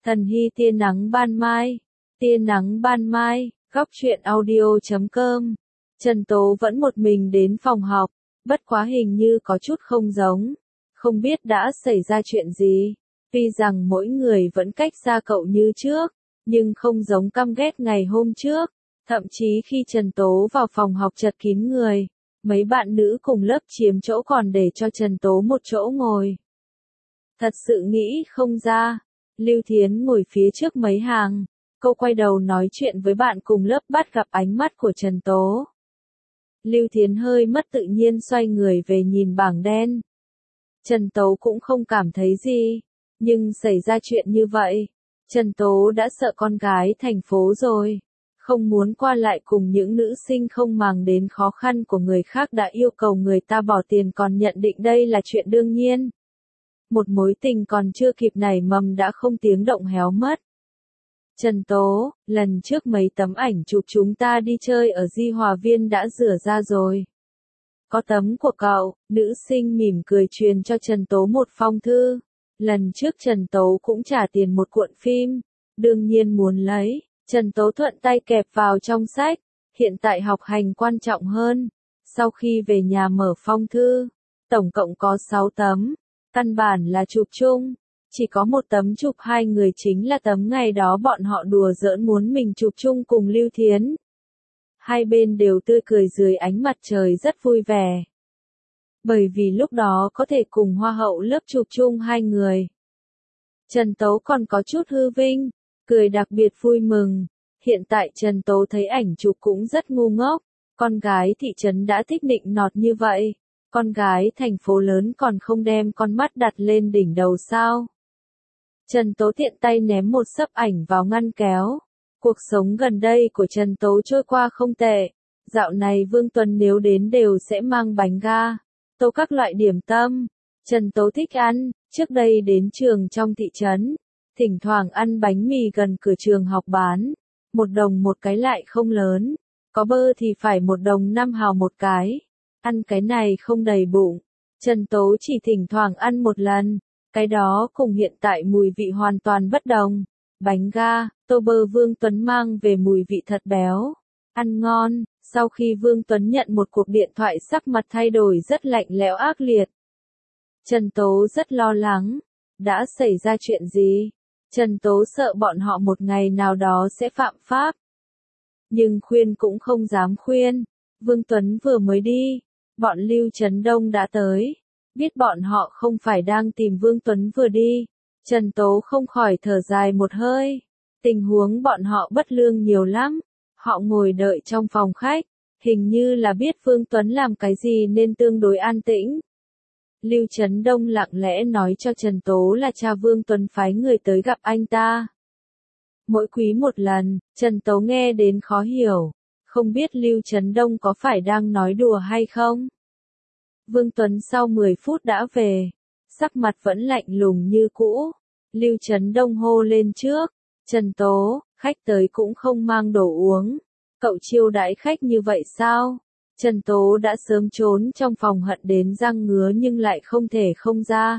Thần Hy tia nắng ban mai. Tia nắng ban mai, góc truyện audio.com. Trần Tố vẫn một mình đến phòng học, bất quá hình như có chút không giống. Không biết đã xảy ra chuyện gì. Tuy rằng mỗi người vẫn cách xa cậu như trước, nhưng không giống căm ghét ngày hôm trước. Thậm chí khi Trần Tố vào phòng học chật kín người, mấy bạn nữ cùng lớp chiếm chỗ còn để cho Trần Tố một chỗ ngồi. Thật sự nghĩ không ra. Lưu Thiến ngồi phía trước mấy hàng, cô quay đầu nói chuyện với bạn cùng lớp bắt gặp ánh mắt của Trần Tố. Lưu Thiến hơi mất tự nhiên xoay người về nhìn bảng đen. Trần Tố cũng không cảm thấy gì, nhưng xảy ra chuyện như vậy, Trần Tố đã sợ con gái thành phố rồi. Không muốn qua lại cùng những nữ sinh không màng đến khó khăn của người khác đã yêu cầu người ta bỏ tiền còn nhận định đây là chuyện đương nhiên. Một mối tình còn chưa kịp nảy mầm đã không tiếng động héo mất. Trần Tố, lần trước mấy tấm ảnh chụp chúng ta đi chơi ở Di Hòa Viên đã rửa ra rồi. Có tấm của cậu, nữ sinh mỉm cười truyền cho Trần Tố một phong thư. Lần trước Trần Tố cũng trả tiền một cuộn phim, đương nhiên muốn lấy. Trần Tố thuận tay kẹp vào trong sách, hiện tại học hành quan trọng hơn. Sau khi về nhà mở phong thư, tổng cộng có 6 tấm, căn bản là chụp chung. Chỉ có một tấm chụp hai người chính là tấm ngày đó bọn họ đùa giỡn muốn mình chụp chung cùng Lưu Thiến. Hai bên đều tươi cười dưới ánh mặt trời rất vui vẻ. Bởi vì lúc đó có thể cùng hoa hậu lớp chụp chung hai người. Trần Tố còn có chút hư vinh, cười đặc biệt vui mừng. Hiện tại Trần Tố thấy ảnh chụp cũng rất ngu ngốc. Con gái thị trấn đã thích nịnh nọt như vậy. Con gái thành phố lớn còn không đem con mắt đặt lên đỉnh đầu sao? Trần Tố tiện tay ném một xấp ảnh vào ngăn kéo. Cuộc sống gần đây của Trần Tố trôi qua không tệ. Dạo này Vương Tuấn nếu đến đều sẽ mang bánh ga, tô các loại điểm tâm. Trần Tố thích ăn, trước đây đến trường trong thị trấn, thỉnh thoảng ăn bánh mì gần cửa trường học bán. 1 đồng một cái lại không lớn, có bơ thì phải 1 đồng 5 hào một cái. Ăn cái này không đầy bụng. Trần Tố chỉ thỉnh thoảng ăn một lần. Cái đó cùng hiện tại mùi vị hoàn toàn bất đồng. Bánh ga, tô bơ Vương Tuấn mang về mùi vị thật béo. Ăn ngon, sau khi Vương Tuấn nhận một cuộc điện thoại sắc mặt thay đổi rất lạnh lẽo ác liệt. Trần Tố rất lo lắng. Đã xảy ra chuyện gì? Trần Tố sợ bọn họ một ngày nào đó sẽ phạm pháp. Nhưng khuyên cũng không dám khuyên. Vương Tuấn vừa mới đi. Bọn Lưu Trấn Đông đã tới. Biết bọn họ không phải đang tìm Vương Tuấn vừa đi. Trần Tố không khỏi thở dài một hơi. Tình huống bọn họ bất lương nhiều lắm. Họ ngồi đợi trong phòng khách. Hình như là biết Vương Tuấn làm cái gì nên tương đối an tĩnh. Lưu Trấn Đông lặng lẽ nói cho Trần Tố là cha Vương Tuấn phái người tới gặp anh ta. Mỗi quý một lần, Trần Tố nghe đến khó hiểu. Không biết Lưu Trấn Đông có phải đang nói đùa hay không? Vương Tuấn sau 10 phút đã về. Sắc mặt vẫn lạnh lùng như cũ. Lưu Trấn Đông hô lên trước. Trần Tố, khách tới cũng không mang đồ uống. Cậu chiêu đãi khách như vậy sao? Trần Tố đã sớm trốn trong phòng hận đến răng ngứa nhưng lại không thể không ra.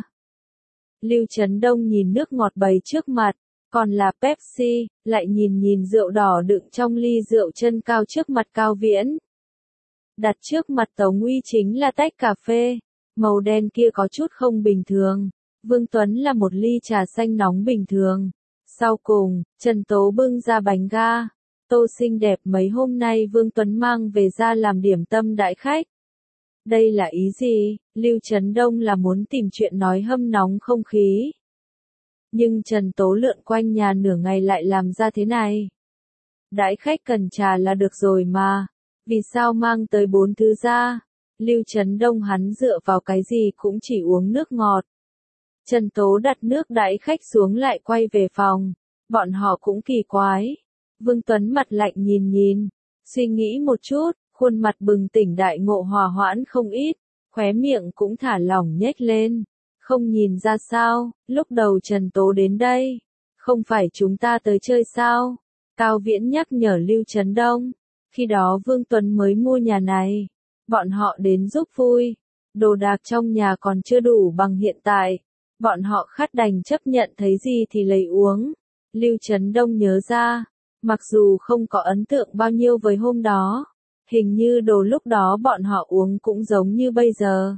Lưu Trấn Đông nhìn nước ngọt bày trước mặt, còn là Pepsi, lại nhìn rượu đỏ đựng trong ly rượu chân cao trước mặt Cao Viễn. Đặt trước mặt Tống Uy chính là tách cà phê, màu đen kia có chút không bình thường. Vương Tuấn là một ly trà xanh nóng bình thường. Sau cùng, Trần Tố bưng ra bánh ga. Tô xinh đẹp mấy hôm nay Vương Tuấn mang về ra làm điểm tâm đãi khách. Đây là ý gì? Lưu Trấn Đông là muốn tìm chuyện nói hâm nóng không khí. Nhưng Trần Tố lượn quanh nhà nửa ngày lại làm ra thế này. Đãi khách cần trà là được rồi mà. Vì sao mang tới 4 thứ ra? Lưu Trấn Đông hắn dựa vào cái gì cũng chỉ uống nước ngọt. Trần Tố đặt nước đãi khách xuống lại quay về phòng. Bọn họ cũng kỳ quái. Vương Tuấn mặt lạnh nhìn, suy nghĩ một chút, khuôn mặt bừng tỉnh đại ngộ hòa hoãn không ít, khóe miệng cũng thả lỏng nhếch lên. Không nhìn ra sao, lúc đầu Trần Tố đến đây, không phải chúng ta tới chơi sao? Cao Viễn nhắc nhở Lưu Trấn Đông, khi đó Vương Tuấn mới mua nhà này, bọn họ đến giúp vui, đồ đạc trong nhà còn chưa đủ bằng hiện tại, bọn họ khát đành chấp nhận thấy gì thì lấy uống. Lưu Trấn Đông nhớ ra, mặc dù không có ấn tượng bao nhiêu với hôm đó, hình như đồ lúc đó bọn họ uống cũng giống như bây giờ.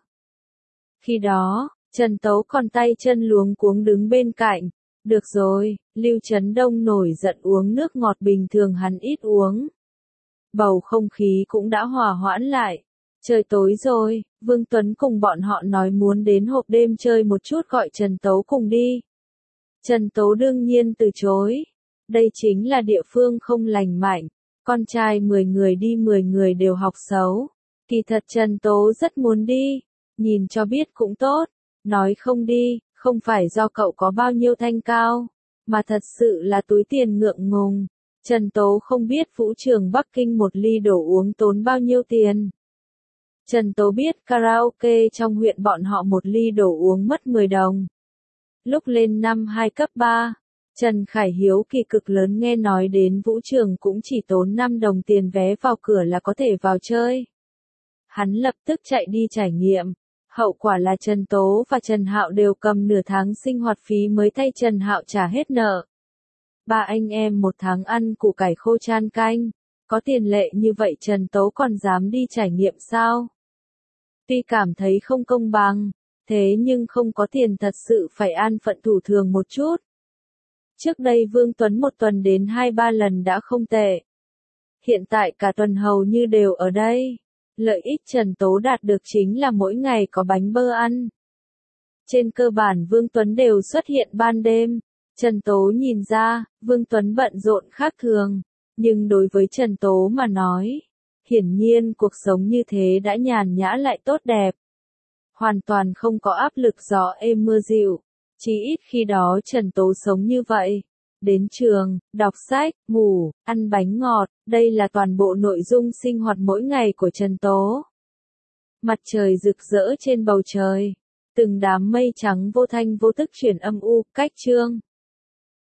Khi đó, Trần Tấu còn tay chân luống cuống đứng bên cạnh. Được rồi, Lưu Trấn Đông nổi giận uống nước ngọt bình thường hắn ít uống. Bầu không khí cũng đã hòa hoãn lại. Trời tối rồi, Vương Tuấn cùng bọn họ nói muốn đến hộp đêm chơi một chút gọi Trần Tấu cùng đi. Trần Tấu đương nhiên từ chối. Đây chính là địa phương không lành mạnh. Con trai 10 người đi 10 người đều học xấu. Kỳ thật Trần Tố rất muốn đi. Nhìn cho biết cũng tốt. Nói không đi, không phải do cậu có bao nhiêu thanh cao. Mà thật sự là túi tiền ngượng ngùng. Trần Tố không biết vũ trường Bắc Kinh một ly đồ uống tốn bao nhiêu tiền. Trần Tố biết karaoke trong huyện bọn họ một ly đồ uống mất 10 đồng. Lúc lên năm 2 cấp 3, Trần Khải Hiếu kỳ cực lớn nghe nói đến vũ trường cũng chỉ tốn 5 đồng tiền vé vào cửa là có thể vào chơi. Hắn lập tức chạy đi trải nghiệm. Hậu quả là Trần Tố và Trần Hạo đều cầm nửa tháng sinh hoạt phí mới thay Trần Hạo trả hết nợ. Ba anh em một tháng ăn củ cải khô chan canh. Có tiền lệ như vậy Trần Tố còn dám đi trải nghiệm sao? Tuy cảm thấy không công bằng, thế nhưng không có tiền thật sự phải an phận thủ thường một chút. Trước đây Vương Tuấn một tuần đến 2-3 lần đã không tệ. Hiện tại cả tuần hầu như đều ở đây. Lợi ích Trần Tố đạt được chính là mỗi ngày có bánh bơ ăn. Trên cơ bản Vương Tuấn đều xuất hiện ban đêm. Trần Tố nhìn ra, Vương Tuấn bận rộn khác thường. Nhưng đối với Trần Tố mà nói, hiển nhiên cuộc sống như thế đã nhàn nhã lại tốt đẹp. Hoàn toàn không có áp lực gió êm mưa dịu. Chỉ ít khi đó Trần Tố sống như vậy. Đến trường, đọc sách, ngủ, ăn bánh ngọt, đây là toàn bộ nội dung sinh hoạt mỗi ngày của Trần Tố. Mặt trời rực rỡ trên bầu trời. Từng đám mây trắng vô thanh vô tức chuyển âm u, cách chương.